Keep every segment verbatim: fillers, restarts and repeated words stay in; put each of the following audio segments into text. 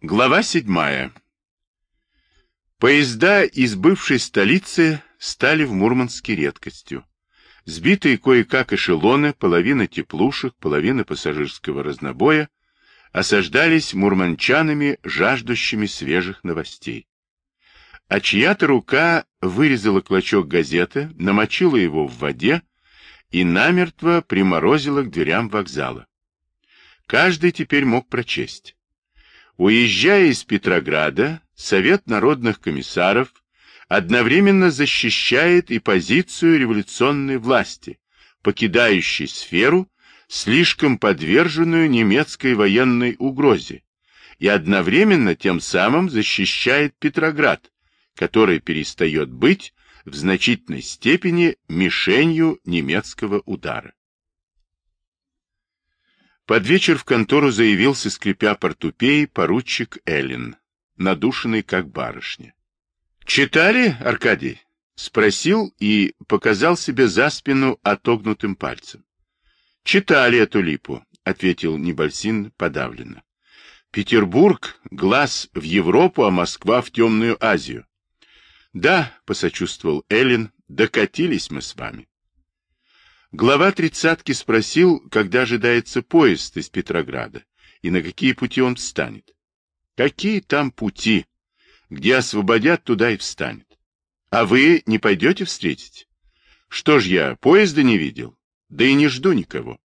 Глава седьмая. Поезда из бывшей столицы стали в Мурманске редкостью. Сбитые кое-как эшелоны, половина теплушек, половина пассажирского разнобоя, осаждались мурманчанами, жаждущими свежих новостей. А чья-то рука вырезала клочок газеты, намочила его в воде и намертво приморозила к дверям вокзала. Каждый теперь мог прочесть. Уезжая из Петрограда, Совет народных комиссаров одновременно защищает и позицию революционной власти, покидающей сферу, слишком подверженную немецкой военной угрозе, и одновременно тем самым защищает Петроград, который перестает быть в значительной степени мишенью немецкого удара. Под вечер в контору заявился, скрипя портупеей, поручик Эллин, надушенный как барышня. «Читали, Аркадий?» — спросил и показал себе за спину отогнутым пальцем. «Читали эту липу», — ответил Небольсин подавленно. «Петербург — глаз в Европу, а Москва — в темную Азию». «Да», — посочувствовал Эллин, — «докатились мы с вами». Глава тридцатки спросил, когда ожидается поезд из Петрограда и на какие пути он встанет. Какие там пути? Где освободят, туда и встанет. А вы не пойдете встретить? Что ж я, поезда не видел? Да и не жду никого.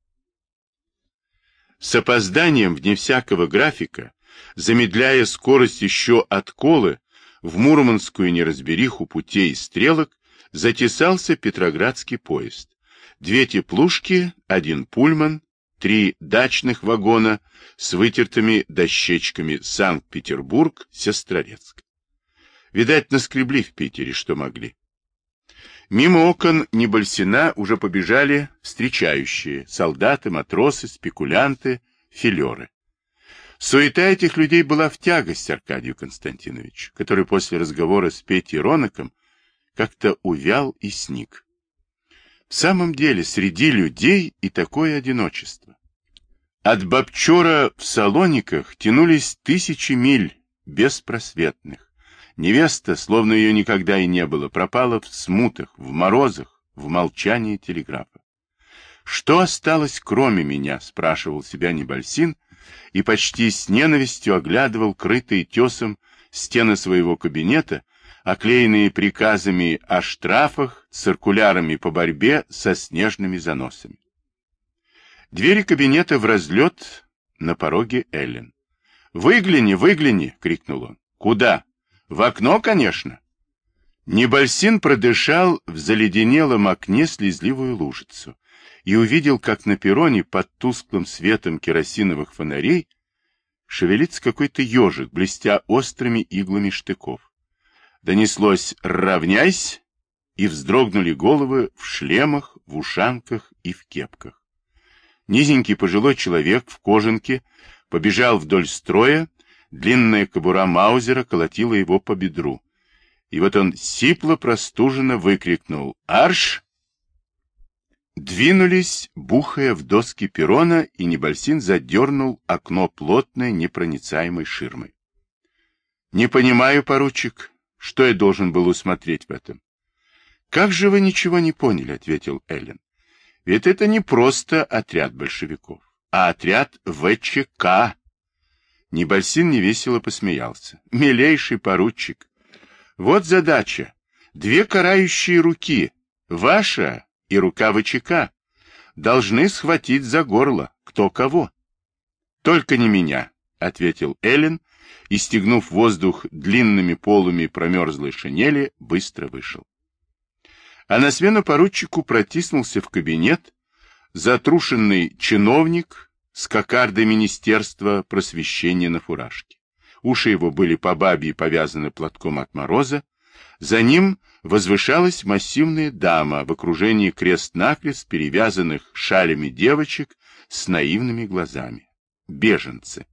С опозданием, вне всякого графика, замедляя скорость еще от Колы, в мурманскую неразбериху путей и стрелок затесался петроградский поезд. Две теплушки, один пульман, три дачных вагона с вытертыми дощечками Санкт-Петербург, Сестрорецк. Видать, наскребли в Питере, что могли. Мимо окон Небольсина уже побежали встречающие, солдаты, матросы, спекулянты, филеры. Суета этих людей была в тягость Аркадию Константиновичу, который после разговора с Петей Роноком как-то увял и сник. В самом деле, среди людей и такое одиночество. От Бобчора в Салониках тянулись тысячи миль беспросветных. Невеста, словно ее никогда и не было, пропала в смутах, в морозах, в молчании телеграфа. «Что осталось кроме меня?» — спрашивал себя Небольсин и почти с ненавистью оглядывал крытые тесом стены своего кабинета, оклеенные приказами о штрафах, циркулярами по борьбе со снежными заносами. Двери кабинета в разлет, на пороге Эллин. «Выгляни, выгляни!» — крикнул он. «Куда? В окно, конечно!» Небольсин продышал в заледенелом окне слезливую лужицу и увидел, как на перроне под тусклым светом керосиновых фонарей шевелится какой-то ежик, блестя острыми иглами штыков. Донеслось «равняйсь», и вздрогнули головы в шлемах, в ушанках и в кепках. Низенький пожилой человек в кожанке побежал вдоль строя, длинная кобура маузера колотила его по бедру. И вот он сипло-простуженно выкрикнул «Арш!». Двинулись, бухая в доски перрона, и Небольсин задернул окно плотной непроницаемой ширмой. «Не понимаю, поручик. Что я должен был усмотреть в этом?» «Как же вы ничего не поняли?» — ответил Эллин. «Ведь это не просто отряд большевиков, а отряд ВЧК». Небольсин невесело посмеялся. «Милейший поручик, вот задача. Две карающие руки, ваша и рука ВЧК, должны схватить за горло кто кого». «Только не меня», — ответил Эллин, и, стегнув воздух длинными полами промерзлой шинели, быстро вышел. А на смену поручику протиснулся в кабинет затрушенный чиновник с кокардой Министерства просвещения на фуражке. Уши его были по бабье повязаны платком от мороза. За ним возвышалась массивная дама в окружении крест-накрест перевязанных шалями девочек с наивными глазами. Беженцы.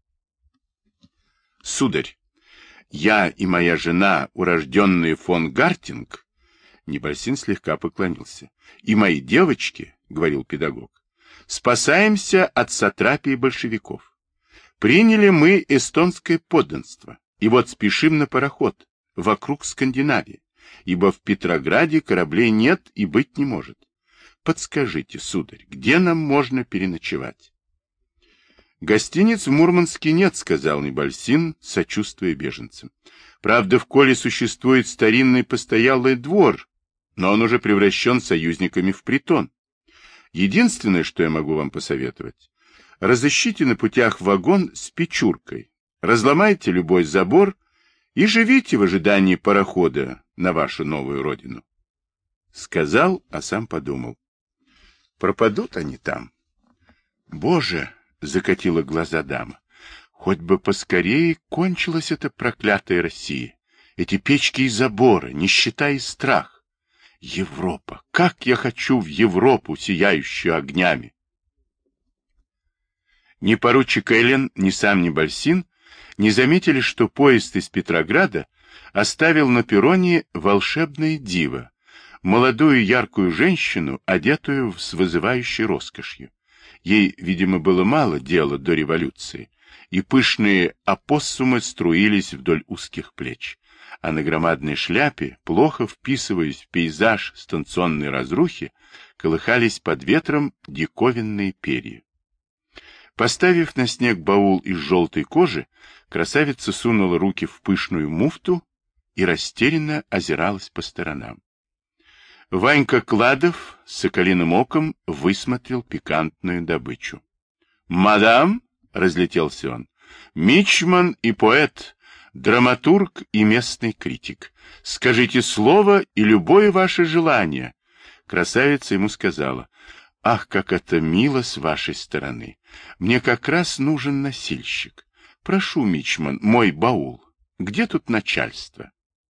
«Сударь, я и моя жена, урожденные фон Гартинг», Небольсин слегка поклонился, «и мои девочки, — говорил педагог, — спасаемся от сатрапии большевиков. Приняли мы эстонское подданство, и вот спешим на пароход вокруг Скандинавии, ибо в Петрограде кораблей нет и быть не может. Подскажите, сударь, где нам можно переночевать? Гостиниц в Мурманске нет, сказал Небольсин, сочувствуя беженцам. Правда, в Коле существует старинный постоялый двор, но он уже превращен союзниками в притон. Единственное, что я могу вам посоветовать, разыщите на путях вагон с печуркой, разломайте любой забор и живите в ожидании парохода на вашу новую родину. Сказал, а сам подумал. Пропадут они там. Боже, закатила глаза дама, хоть бы поскорее кончилась эта проклятая Россия, эти печки и заборы, нищета и страх. Европа, как я хочу в Европу, сияющую огнями. Ни поручик Эллен, ни сам Небольсин не заметили, что поезд из Петрограда оставил на перроне волшебное диво, молодую яркую женщину, одетую с вызывающей роскошью. Ей, видимо, было мало дела до революции, и пышные опоссумы струились вдоль узких плеч, а на громадной шляпе, плохо вписываясь в пейзаж станционной разрухи, колыхались под ветром диковинные перья. Поставив на снег баул из желтой кожи, красавица сунула руки в пышную муфту и растерянно озиралась по сторонам. Ванька Кладов с соколиным оком высмотрел пикантную добычу. «Мадам!» — разлетелся он. «Мичман и поэт, драматург и местный критик. Скажите слово и любое ваше желание». Красавица ему сказала: «Ах, как это мило с вашей стороны! Мне как раз нужен носильщик. Прошу, Мичман, мой баул. Где тут начальство?»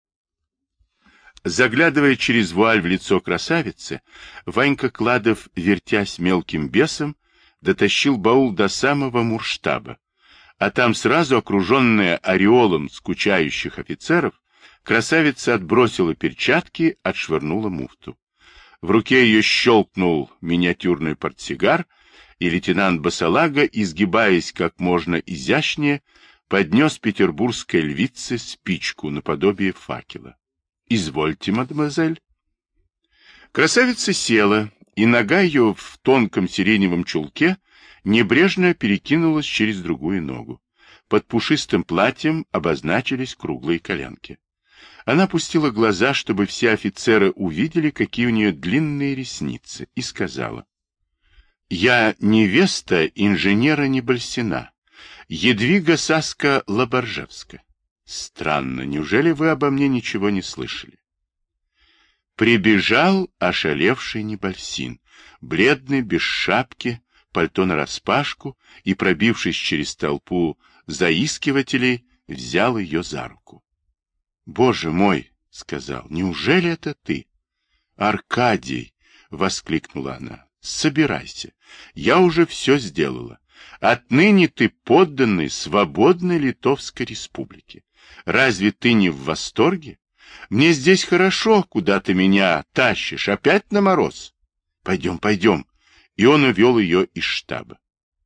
Заглядывая через вуаль в лицо красавицы, Ванька Кладов, вертясь мелким бесом, дотащил баул до самого мурштаба, а там сразу, окруженная ореолом скучающих офицеров, красавица отбросила перчатки, отшвырнула муфту. В руке ее щелкнул миниатюрный портсигар, и лейтенант Басалага, изгибаясь как можно изящнее, поднес петербургской львице спичку наподобие факела. «Извольте, мадемуазель». Красавица села, и нога ее в тонком сиреневом чулке небрежно перекинулась через другую ногу. Под пушистым платьем обозначились круглые коленки. Она опустила глаза, чтобы все офицеры увидели, какие у нее длинные ресницы, и сказала: «Я невеста инженера Небольсина, Едвига Саска-Лаборжевска. Странно, неужели вы обо мне ничего не слышали?» Прибежал ошалевший Небольсин, бледный, без шапки, пальто нараспашку, и, пробившись через толпу заискивателей, взял ее за руку. «Боже мой!» — сказал. «Неужели это ты?» «Аркадий!» — воскликнула она. «Собирайся. Я уже все сделала. Отныне ты подданный свободной Литовской Республики. Разве ты не в восторге? Мне здесь хорошо, куда ты меня тащишь, опять на мороз. Пойдем, пойдем». И он увел ее из штаба.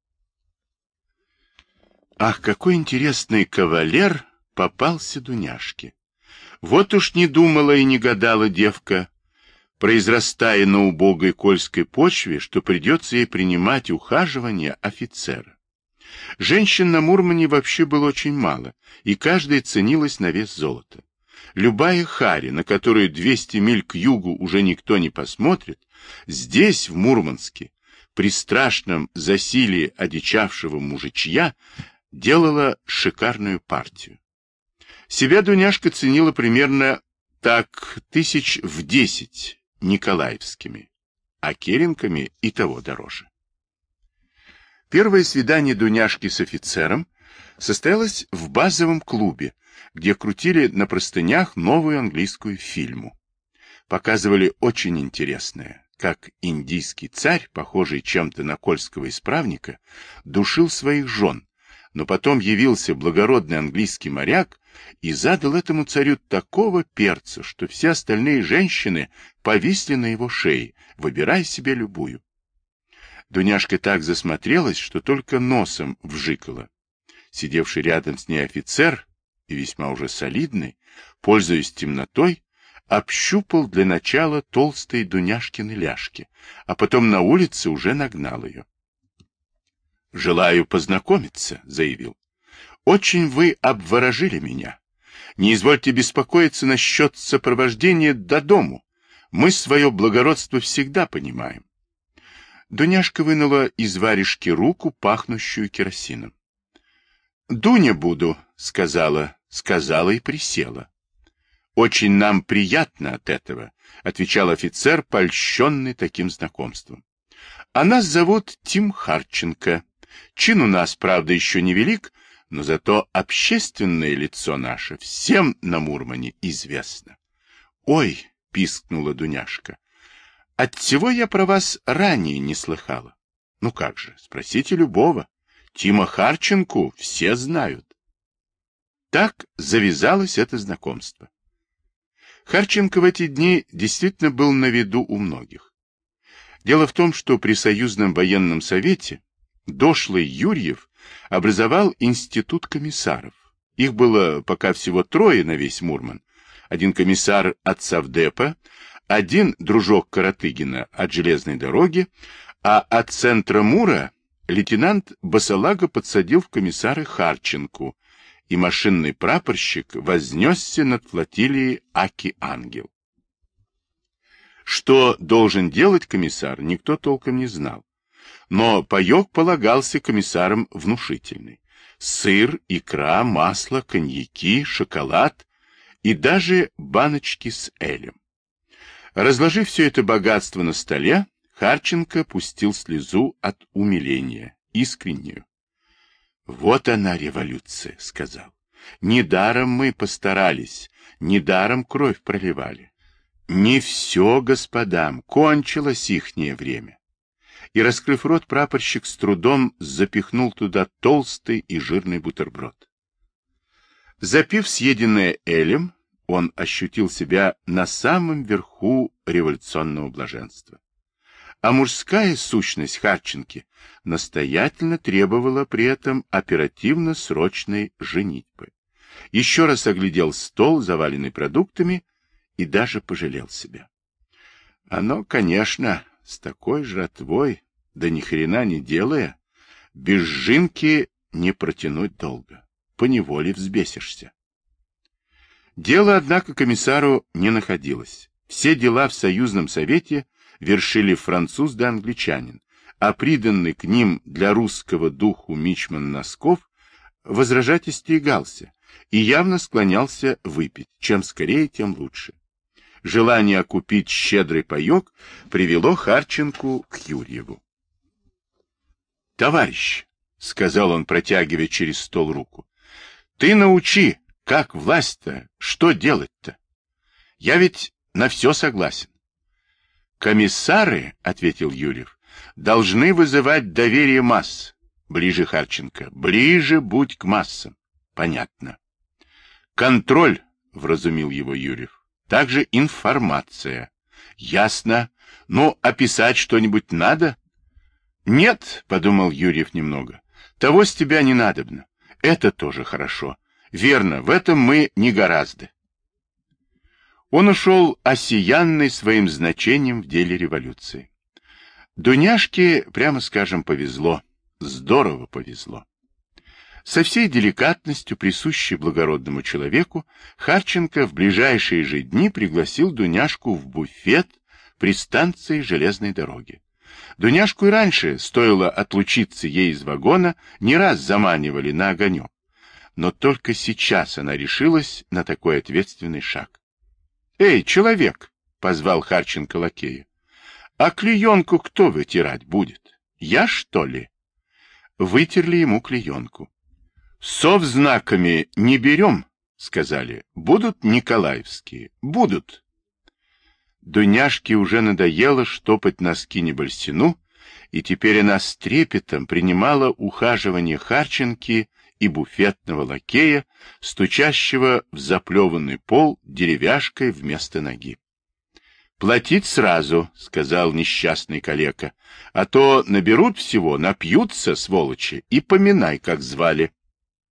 Ах, какой интересный кавалер попался Дуняшке! Вот уж не думала и не гадала девка, произрастая на убогой кольской почве, что придется ей принимать ухаживание офицера. Женщин на Мурмане вообще было очень мало, и каждая ценилась на вес золота. Любая хари, на которую двести миль к югу уже никто не посмотрит, здесь, в Мурманске, при страшном засилии одичавшего мужичья, делала шикарную партию. Себя Дуняшка ценила примерно так тысяч в десять николаевскими, а керенками и того дороже. Первое свидание Дуняшки с офицером состоялось в базовом клубе, где крутили на простынях новую английскую фильму. Показывали очень интересное, как индийский царь, похожий чем-то на кольского исправника, душил своих жен, но потом явился благородный английский моряк и задал этому царю такого перца, что все остальные женщины повисли на его шее, выбирая себе любую. Дуняшка так засмотрелась, что только носом вжикала. Сидевший рядом с ней офицер, и весьма уже солидный, пользуясь темнотой, общупал для начала толстые Дуняшкины ляжки, а потом на улице уже нагнал ее. — Желаю познакомиться, — заявил. — Очень вы обворожили меня. Не извольте беспокоиться насчет сопровождения до дому. Мы свое благородство всегда понимаем. Дуняшка вынула из варежки руку, пахнущую керосином. — Дуня буду, — сказала, сказала и присела. — Очень нам приятно от этого, — отвечал офицер, польщенный таким знакомством. — А нас зовут Тим Харченко. Чин у нас, правда, еще невелик, но зато общественное лицо наше всем на Мурмане известно. — Ой, — пискнула Дуняшка, — отчего я про вас ранее не слыхала? — Ну как же, спросите любого. Тима Харченку все знают. Так завязалось это знакомство. Харченко в эти дни действительно был на виду у многих. Дело в том, что при Союзном военном совете дошлый Юрьев образовал институт комиссаров. Их было пока всего трое на весь Мурман. Один комиссар от Совдепа, один дружок Каратыгина от железной дороги, а от центра Мура лейтенант Басалага подсадил в комиссары Харченку, и машинный прапорщик вознесся над флотилией Аки-Ангел. Что должен делать комиссар, никто толком не знал. Но паёк полагался комиссарам внушительный. Сыр, икра, масло, коньяки, шоколад и даже баночки с элем. Разложив все это богатство на столе, Харченко пустил слезу от умиления, искреннюю. «Вот она, революция», — сказал. «Недаром мы постарались, недаром кровь проливали. Не все, господам, кончилось ихнее время». И, раскрыв рот, прапорщик с трудом запихнул туда толстый и жирный бутерброд. Запив съеденное элем, он ощутил себя на самом верху революционного блаженства. А мужская сущность Харченки настоятельно требовала при этом оперативно-срочной женитьбы. Еще раз оглядел стол, заваленный продуктами, и даже пожалел себя. Оно, конечно, с такой жратвой, да ни хрена не делая, без жинки не протянуть долго, поневоле взбесишься. Дело, однако, комиссару не находилось. Все дела в Союзном Совете вершили француз да англичанин, а приданный к ним для русского духу мичман Носков возражать остерегался и явно склонялся выпить. Чем скорее, тем лучше. Желание окупить щедрый паёк привело Харченку к Юрьеву. — Товарищ, — сказал он, протягивая через стол руку, — ты научи, как власть-то, что делать-то? Я ведь на все согласен. — Комиссары, — ответил Юрьев, — должны вызывать доверие масс. Ближе, Харченко, ближе будь к массам. Понятно. — Контроль, — вразумил его Юрьев. Также информация. Ясно. Но описать что-нибудь надо? Нет, подумал Юрьев немного. Того с тебя не надобно. Это тоже хорошо. Верно, в этом мы не гораздо. Он ушел осиянный своим значением в деле революции. Дуняшке, прямо скажем, повезло. Здорово повезло. Со всей деликатностью, присущей благородному человеку, Харченко в ближайшие же дни пригласил Дуняшку в буфет при станции железной дороги. Дуняшку и раньше, стоило отлучиться ей из вагона, не раз заманивали на огонек. Но только сейчас она решилась на такой ответственный шаг. — Эй, человек! — позвал Харченко лакея. — А клеенку кто вытирать будет? Я, что ли? Вытерли ему клеенку. Совзнаками не берем, сказали. Будут николаевские. Будут. Дуняшке уже надоело штопать носки Небольсину, и теперь она с трепетом принимала ухаживание Харченки и буфетного лакея, стучащего в заплеванный пол деревяшкой вместо ноги. «Платить сразу», — сказал несчастный калека, — «а то наберут всего, напьются, сволочи, и поминай, как звали».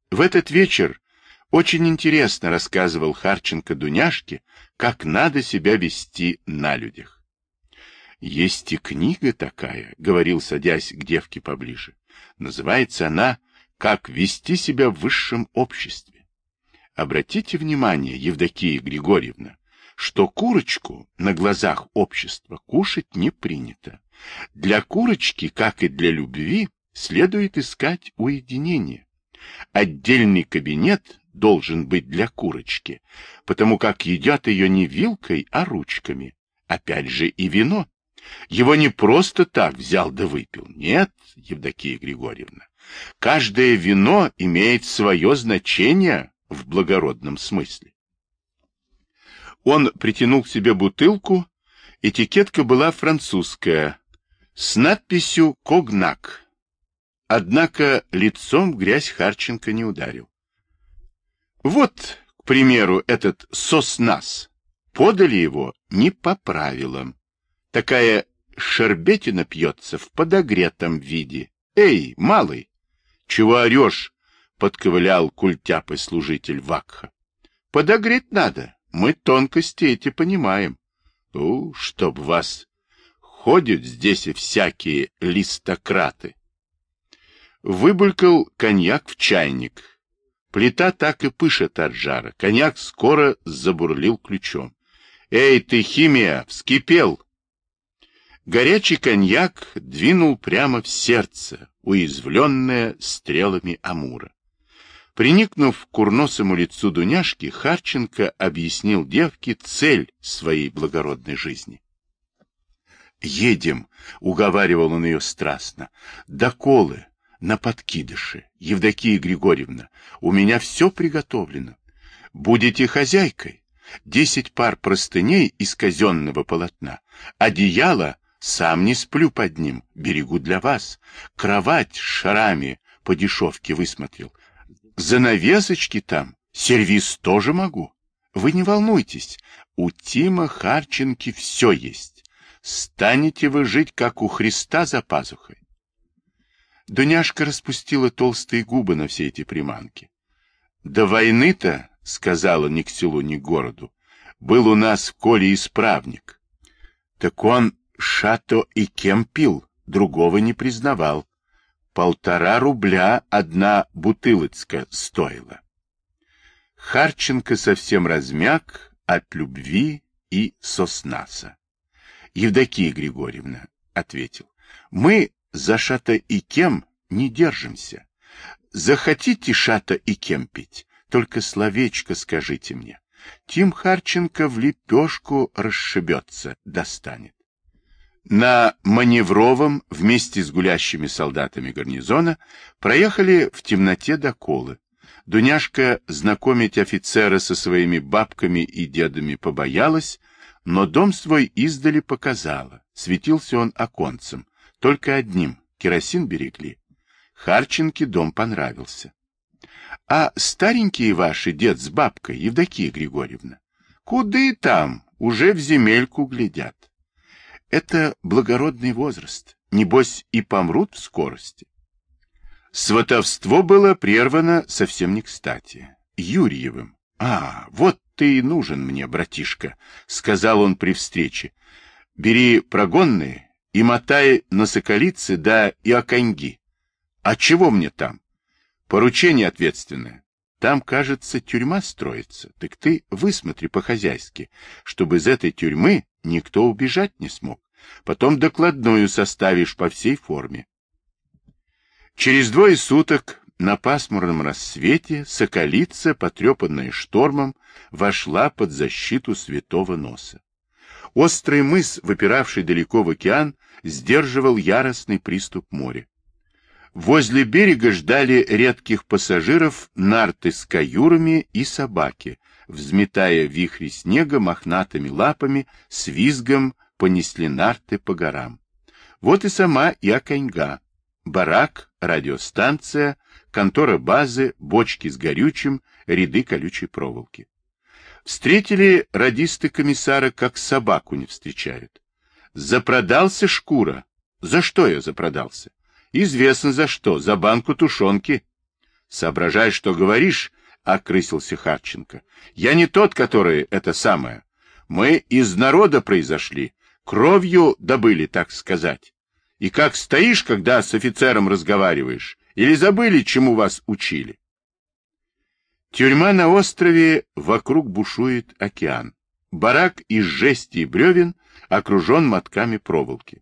В этот вечер очень интересно рассказывал Харченко Дуняшке, как надо себя вести на людях. «Есть и книга такая», — говорил, садясь к девке поближе. «Называется она «Как вести себя в высшем обществе». Обратите внимание, Евдокия Григорьевна, что курочку на глазах общества кушать не принято. Для курочки, как и для любви, следует искать уединение. Отдельный кабинет должен быть для курочки, потому как едят ее не вилкой, а ручками. Опять же и вино. Его не просто так взял да выпил. Нет, Евдокия Григорьевна, каждое вино имеет свое значение в благородном смысле. Он притянул к себе бутылку, этикетка была французская, с надписью «Когнак». Однако лицом в грязь Харченко не ударил. Вот, к примеру, этот соснас. Подали его не по правилам. Такая шербетина пьется в подогретом виде. Эй, малый, чего орешь? Подковылял культяпый служитель Вакха. Подогреть надо, мы тонкости эти понимаем. Ну, чтоб вас, ходят здесь и всякие листократы. Выбулькал коньяк в чайник. Плита так и пышет от жара. Коньяк скоро забурлил ключом. Эй ты, химия, вскипел! Горячий коньяк двинул прямо в сердце, уязвленное стрелами Амура. Приникнув к курносому лицу Дуняшки, Харченко объяснил девке цель своей благородной жизни. «Едем», — уговаривал он ее страстно, — «до Колы, на подкидыше, Евдокия Григорьевна, у меня все приготовлено. Будете хозяйкой, десять пар простыней из казенного полотна, одеяло, сам не сплю под ним, берегу для вас, кровать с шарами по дешевке высмотрел, занавесочки там, сервиз тоже могу. Вы не волнуйтесь, у Тима Харченки все есть. Станете вы жить, как у Христа за пазухой». Дуняшка распустила толстые губы на все эти приманки. «До войны-то, — сказала ни к селу, ни к городу, — был у нас в Коле исправник. Так он шато и кем пил, другого не признавал. Полтора рубля одна бутылочка стоила». Харченко совсем размяк от любви и соснаса. «Евдокия Григорьевна, — ответил, — мы за шато и кем не держимся. Захотите шато и кем пить, только словечко скажите мне. Тим Харченко в лепешку расшибется, достанет». На Маневровом вместе с гулящими солдатами гарнизона проехали в темноте до Колы. Дуняшка знакомить офицера со своими бабками и дедами побоялась, но дом свой издали показала. Светился он оконцем, только одним, керосин берегли. Харченке дом понравился. А старенькие ваши, дед с бабкой, Евдокия Григорьевна, куды там, уже в земельку глядят. Это благородный возраст, небось и помрут в скорости. Сватовство было прервано совсем не кстати. Юрьевым. «А, вот ты и нужен мне, братишка», — сказал он при встрече. «Бери прогонные и мотай на соколицы да и оконьги. А чего мне там? Поручение ответственное. Там, кажется, тюрьма строится. Так ты высмотри по-хозяйски, чтобы из этой тюрьмы никто убежать не смог. Потом докладную составишь по всей форме». Через двое суток на пасмурном рассвете соколица, потрепанная штормом, вошла под защиту Святого Носа. Острый мыс, выпиравший далеко в океан, сдерживал яростный приступ моря. Возле берега ждали редких пассажиров нарты с каюрами и собаки, взметая вихри снега мохнатыми лапами, с визгом понесли нарты по горам. Вот и сама Иоконьга. Барак, радиостанция, контора базы, бочки с горючим, ряды колючей проволоки. Встретили радисты комиссара, как собаку не встречают. Запродался шкура. За что я запродался? Известно за что, за банку тушенки. Соображай, что говоришь, — окрысился Харченко. Я не тот, который это самое. Мы из народа произошли, кровью добыли, так сказать. И как стоишь, когда с офицером разговариваешь? Или забыли, чему вас учили? Тюрьма на острове, вокруг бушует океан. Барак из жести и бревен окружен мотками проволоки.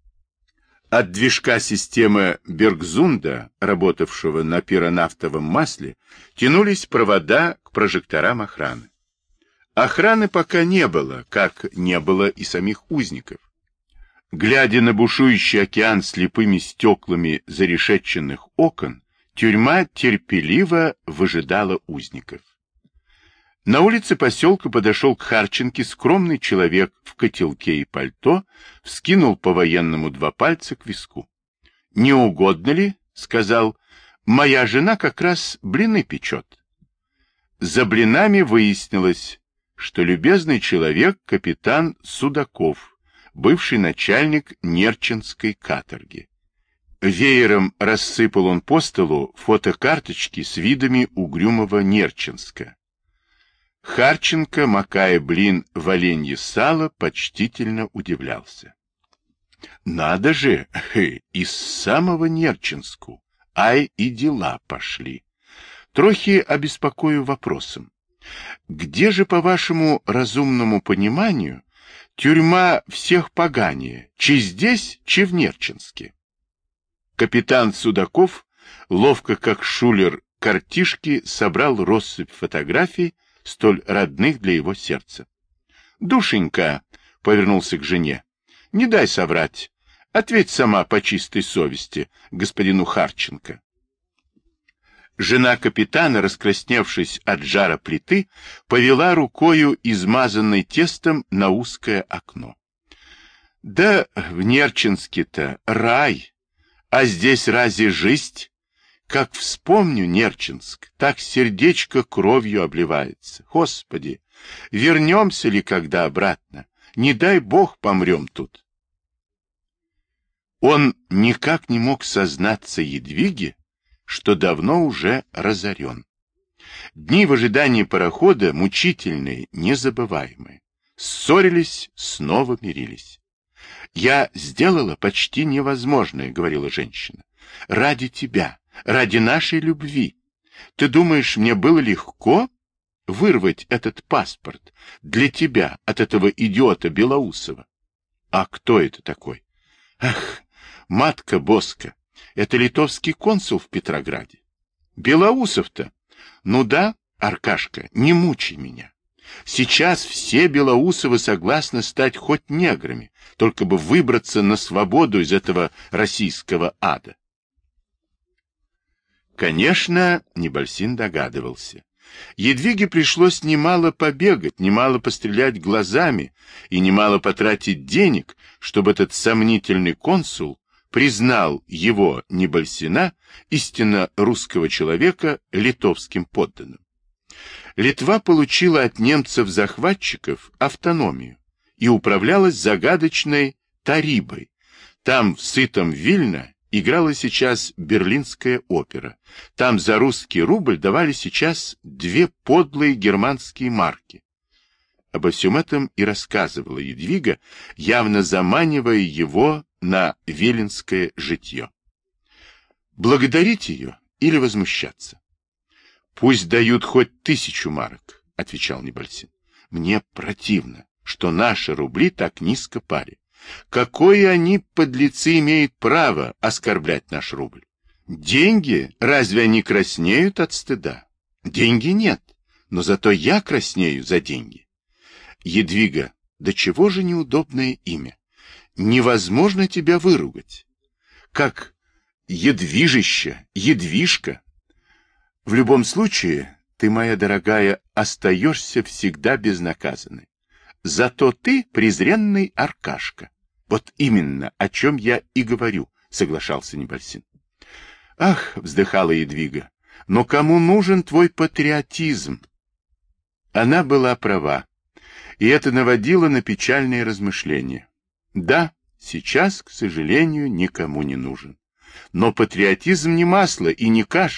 От движка системы Бергзунда, работавшего на пиронафтовом масле, тянулись провода к прожекторам охраны. Охраны пока не было, как не было и самих узников. Глядя на бушующий океан слепыми стеклами зарешетченных окон, тюрьма терпеливо выжидала узников. На улице поселка подошел к Харченке скромный человек в котелке и пальто, вскинул по-военному два пальца к виску. — Не угодно ли? — сказал. — Моя жена как раз блины печет. За блинами выяснилось, что любезный человек — капитан Судаков, бывший начальник Нерчинской каторги. Веером рассыпал он по столу фотокарточки с видами угрюмого Нерчинска. Харченко, макая блин в оленье сало, почтительно удивлялся. Надо же, из самого Нерчинску, ай и дела пошли. Трохи обеспокою вопросом. Где же, по вашему разумному пониманию, тюрьма всех поганее, чи здесь, чи в Нерчинске? Капитан Судаков, ловко как шулер картишки, собрал россыпь фотографий, столь родных для его сердца. — Душенька, — повернулся к жене, — не дай соврать. Ответь сама по чистой совести господину Харченко. Жена капитана, раскрасневшись от жара плиты, повела рукою, измазанной тестом, на узкое окно. — Да в Нерчинске-то рай, а здесь разве жизнь? Как вспомню Нерчинск, так сердечко кровью обливается. Господи, вернемся ли когда обратно? Не дай Бог помрем тут. Он никак не мог сознаться Едвиге, что давно уже разорен. Дни в ожидании парохода мучительные, незабываемые. Ссорились, снова мирились. «Я сделала почти невозможное», — говорила женщина. «Ради тебя, ради нашей любви. Ты думаешь, мне было легко вырвать этот паспорт для тебя от этого идиота Белоусова? А кто это такой? Ах, матка Боска, это литовский консул в Петрограде. Белоусов-то? Ну да, Аркашка, не мучай меня. Сейчас все Белоусовы согласны стать хоть неграми, только бы выбраться на свободу из этого российского ада. Конечно, Небольсин догадывался. Едвиге пришлось немало побегать, немало пострелять глазами и немало потратить денег, чтобы этот сомнительный консул признал его, Небольсина, истинно русского человека, литовским подданным. Литва получила от немцев-захватчиков автономию и управлялась загадочной Тарибой. Там, в сытом Вильно, играла сейчас Берлинская опера. Там за русский рубль давали сейчас две подлые германские марки. Обо всем этом и рассказывала Едвига, явно заманивая его на виленское житье. Благодарить ее или возмущаться? Пусть дают хоть тысячу марок, — отвечал Небольсин. Мне противно, что наши рубли так низко пали. Какое они, подлецы, имеют право оскорблять наш рубль? Деньги, разве они краснеют от стыда? Деньги нет, но зато я краснею за деньги. Едвига, до чего же неудобное имя? Невозможно тебя выругать. Как Едвижище, Едвижка. В любом случае, ты, моя дорогая, остаешься всегда безнаказанной. Зато ты презренный Аркашка. Вот именно, о чем я и говорю, соглашался Небольсин. Ах, вздыхала Едвига, но кому нужен твой патриотизм? Она была права, и это наводило на печальные размышления. Да, сейчас, к сожалению, никому не нужен. Но патриотизм не масло и не каша.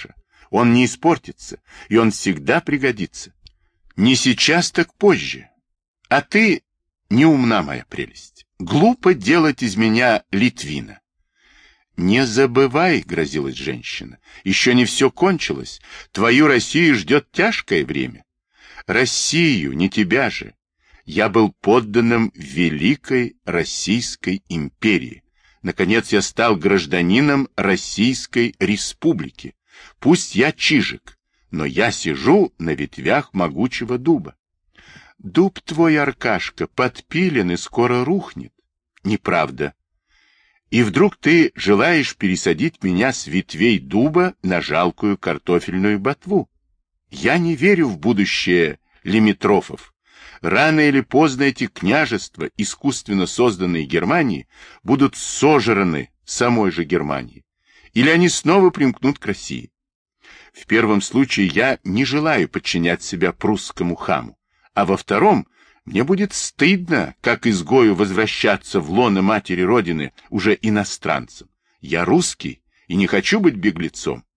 Он не испортится, и он всегда пригодится. Не сейчас, так позже. А ты не умна, моя прелесть. Глупо делать из меня Литвина. Не забывай, грозилась женщина, еще не все кончилось. Твою Россию ждет тяжкое время. Россию, не тебя же. Я был подданным Великой Российской империи. Наконец я стал гражданином Российской Республики. Пусть я чижик, но я сижу на ветвях могучего дуба. Дуб твой, Аркашка, подпилен и скоро рухнет. Неправда. И вдруг ты желаешь пересадить меня с ветвей дуба на жалкую картофельную ботву. Я не верю в будущее лимитрофов. Рано или поздно эти княжества, искусственно созданные Германией, будут сожраны самой же Германией. Или они снова примкнут к России. В первом случае я не желаю подчинять себя прусскому хаму, а во втором мне будет стыдно, как изгою, возвращаться в лоно матери Родины уже иностранцем. Я русский и не хочу быть беглецом.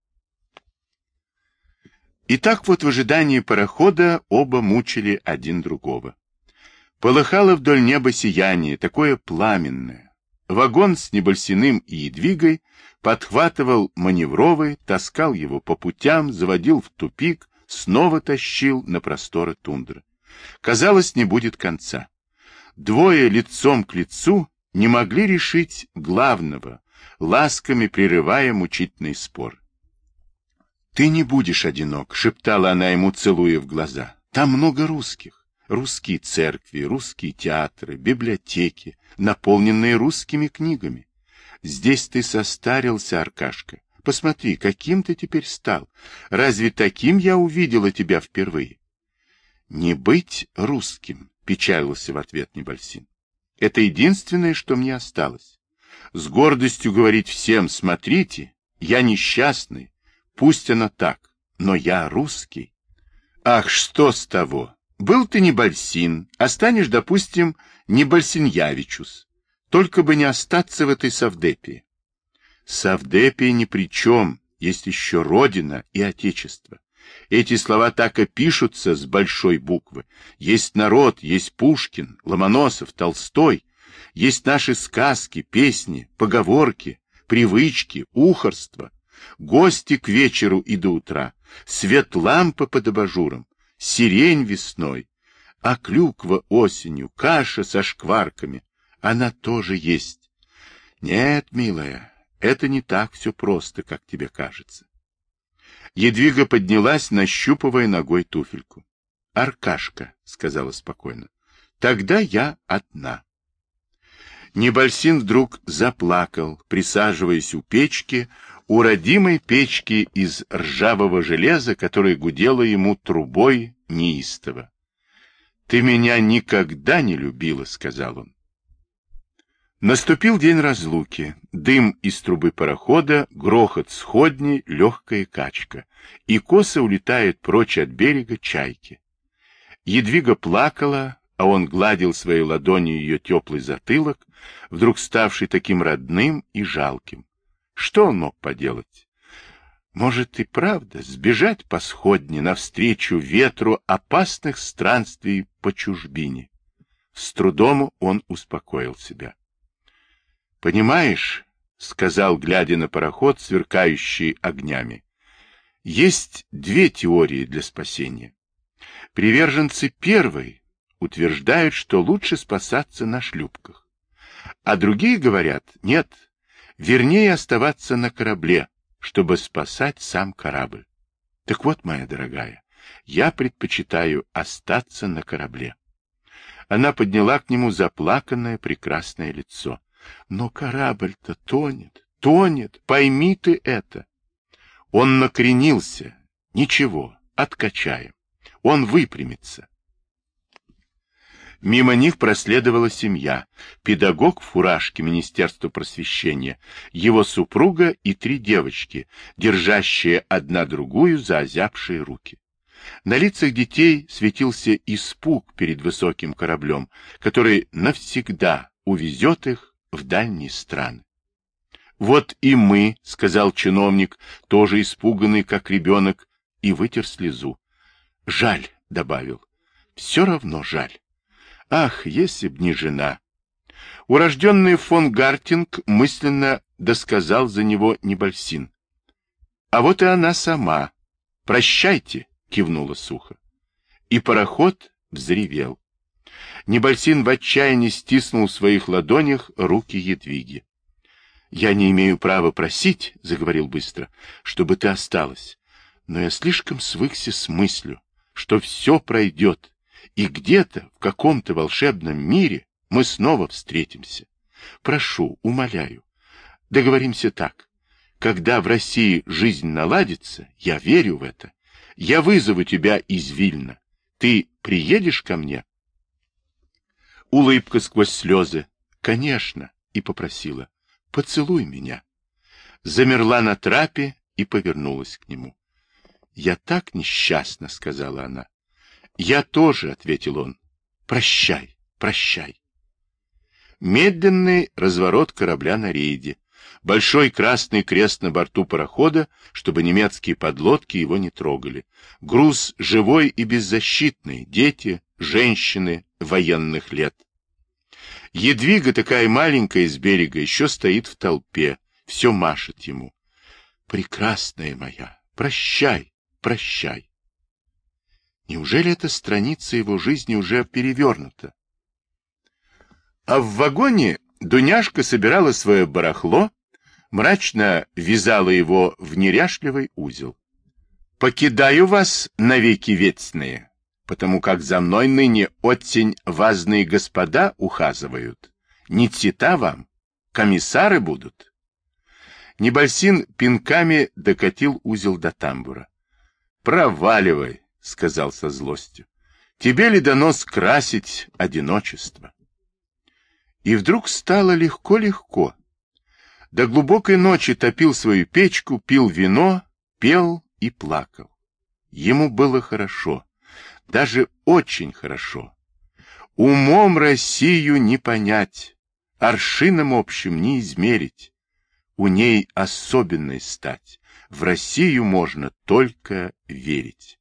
И так вот в ожидании парохода оба мучили один другого. Полыхало вдоль неба сияние, такое пламенное. Вагон с Небольсиным и Едвигой подхватывал маневровый, таскал его по путям, заводил в тупик, снова тащил на просторы тундры. Казалось, не будет конца. Двое лицом к лицу не могли решить главного, ласками прерывая мучительный спор. «Ты не будешь одинок», — шептала она ему, целуя в глаза. «Там много русских. Русские церкви, русские театры, библиотеки, наполненные русскими книгами. Здесь ты состарился, Аркашка. Посмотри, каким ты теперь стал. Разве таким я увидела тебя впервые?» «Не быть русским», — печалился в ответ Небольсин. «Это единственное, что мне осталось. С гордостью говорить всем: смотрите, я несчастный, пусть оно так, но я русский». «Ах, что с того? Был ты Небольсин, а станешь, допустим, Небольсиньявичус. Только бы не остаться в этой Савдепии». «Савдепия ни при чем, есть еще Родина и Отечество. Эти слова так и пишутся с большой буквы. Есть народ, есть Пушкин, Ломоносов, Толстой, есть наши сказки, песни, поговорки, привычки, ухарство, гости к вечеру и до утра, свет лампы под абажуром, сирень весной, а клюква осенью, каша со шкварками, она тоже есть. Нет, милая, это не так все просто, как тебе кажется». Едвига поднялась, нащупывая ногой туфельку. «Аркашка», — сказала спокойно, — «тогда я одна». Небольсин вдруг заплакал, присаживаясь у печки, у родимой печки из ржавого железа, которая гудела ему трубой неистово. «Ты меня никогда не любила», — сказал он. Наступил день разлуки, дым из трубы парохода, грохот сходней, легкая качка, и косо улетают прочь от берега чайки. Едвига плакала, а он гладил своей ладонью ее теплый затылок, вдруг ставший таким родным и жалким. Что он мог поделать? Может и правда сбежать по сходне навстречу ветру опасных странствий по чужбине. С трудом он успокоил себя. «Понимаешь, — сказал, глядя на пароход, сверкающий огнями, — есть две теории для спасения. Приверженцы первой утверждают, что лучше спасаться на шлюпках, а другие говорят: нет, вернее оставаться на корабле, чтобы спасать сам корабль. Так вот, моя дорогая, я предпочитаю остаться на корабле». Она подняла к нему заплаканное прекрасное лицо. «Но корабль-то тонет, тонет, пойми ты это». Он накренился. «Ничего, откачаем. Он выпрямится». Мимо них проследовала семья, педагог в фуражке Министерства просвещения, его супруга и три девочки, держащие одна другую за озябшие руки. На лицах детей светился испуг перед высоким кораблем, который навсегда увезет их в дальние страны. Вот и мы, — сказал чиновник, тоже испуганный, как ребенок, и вытер слезу. Жаль, — добавил, — все равно жаль. Ах, если б не жена! Урожденный фон Гартинг мысленно досказал за него Небольсин. А вот и она сама. Прощайте, — кивнула сухо. И пароход взревел. Небольсин в отчаянии стиснул в своих ладонях руки Едвиги. — Я не имею права просить, — заговорил быстро, — чтобы ты осталась. Но я слишком свыкся с мыслью, что все пройдет, и где-то в каком-то волшебном мире мы снова встретимся. Прошу, умоляю, договоримся так. Когда в России жизнь наладится, я верю в это. Я вызову тебя из Вильна. Ты приедешь ко мне? Улыбка сквозь слезы. Конечно. И попросила. Поцелуй меня. Замерла на трапе и повернулась к нему. Я так несчастна, сказала она. Я тоже, ответил он. Прощай, прощай. Медленный разворот корабля на рейде. Большой красный крест на борту парохода, чтобы немецкие подлодки его не трогали. Груз живой и беззащитный, дети, женщины военных лет. Едвига, такая маленькая с берега, еще стоит в толпе, все машет ему. Прекрасная моя, прощай, прощай. Неужели эта страница его жизни уже перевернута? А в вагоне Дуняшка собирала свое барахло, мрачно вязала его в неряшливый узел. «Покидаю вас навеки вечные, потому как за мной ныне очень важные господа ухазывают. Не цвета вам, комиссары будут». Небольсин пинками докатил узел до тамбура. «Проваливай», — сказал со злостью. «Тебе ли дано скрасить одиночество?» И вдруг стало легко-легко. До глубокой ночи топил свою печку, пил вино, пел и плакал. Ему было хорошо, даже очень хорошо. Умом Россию не понять, аршином общим не измерить. У ней особенной стать, в Россию можно только верить.